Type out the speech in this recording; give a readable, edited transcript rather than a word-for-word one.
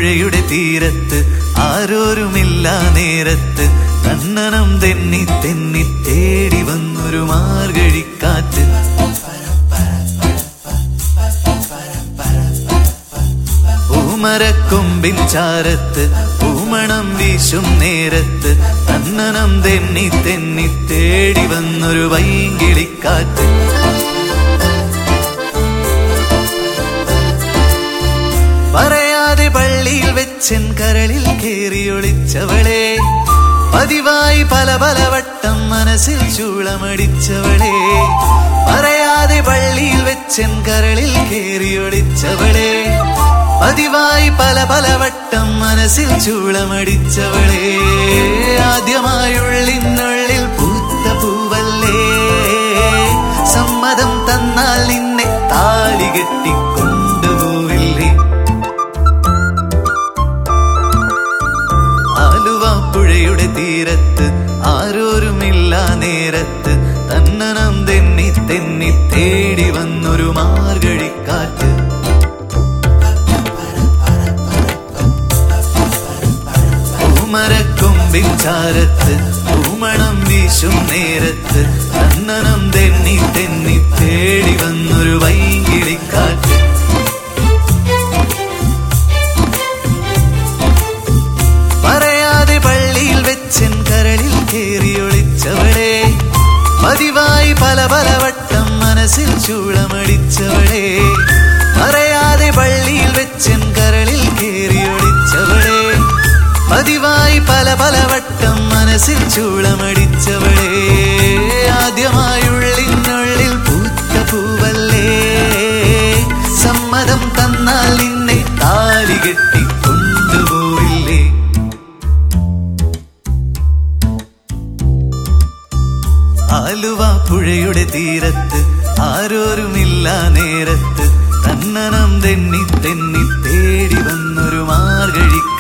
പുഴയുടെ തീരത്ത് ആരോരുമില്ല നേരത്ത് കണ്ണനം തെന്നി തെന്നി തേടി വന്നൊരു മാർഗഴിക്കാറ്റ്. പൂമരക്കൊമ്പിൻ ചാരത്ത് പൂമണം വീശും നേരത്ത് കണ്ണനം തെന്നി തെന്നി തേടി വന്നൊരു വൈങ്കിളിക്കാറ്റ്. പറയാതെ പള്ളിയിൽ വെച്ചൻ കരളിൽ കേറിയൊളിച്ചവളെ, പതിവായി പല പല വട്ടം മനസ്സിൽ ചൂളമടിച്ചവളെ. പറയാതെ പള്ളിയിൽ വെച്ചൻ കരളിൽ കേറിയൊളിച്ചവളെ, പതിവായി പല പല വട്ടം മനസ്സിൽ ചൂളമടിച്ചവളെ. ആദ്യമായുള്ളിനുള്ളിൽ പൂത്ത പൂവല്ലേ, സമ്മതം തന്നാൽ നിന്നെ താലി കെട്ടിക്കൊണ്ടുപോവില്ലേ. ആലുവ പുഴയുടെ തീരത്ത് ആരോരുമില്ല നേരത്ത് തന്നനം തെന്നി തെന്നി തേടി വന്നൊരു മാർഗഴിക്കാറ്റ്. പൂമരക്കൊമ്പിൻ ചാരത്ത് പൂമണം വീശും നേരത്ത് കണ്ണനം തെന്നി തെന്നി തേടി വന്നൊരു വൈങ്കിളിക്കാറ്റ്. പറയാതെ പള്ളിയിൽ വെച്ചൻ കരളിൽ കേറിയൊളിച്ചവളെ, പതിവായി പല പല വട്ടം മനസ്സിൽ ചൂളമടിച്ചവളെ. പറയാതെ പള്ളിയിൽ വെച്ചൻ കരളിൽ കേറിയൊളിച്ചവളെ, പതിവായി പല പല വട്ടം മനസ്സിൽ ചൂളമടിച്ചവളെ. ആദ്യമായുള്ളിനുള്ളിൽ പൂത്ത പൂവല്ലേ, സമ്മതം തന്നാൽ നിന്നെ താലി കെട്ടിക്കൊണ്ടുപോയില്ലേ. ആലുവ പുഴയുടെ തീരത്ത് ആരോരുമില്ല നേരത്ത് കണ്ണനം തെന്നി തെന്നി തേടി വന്നൊരു മാർഗഴി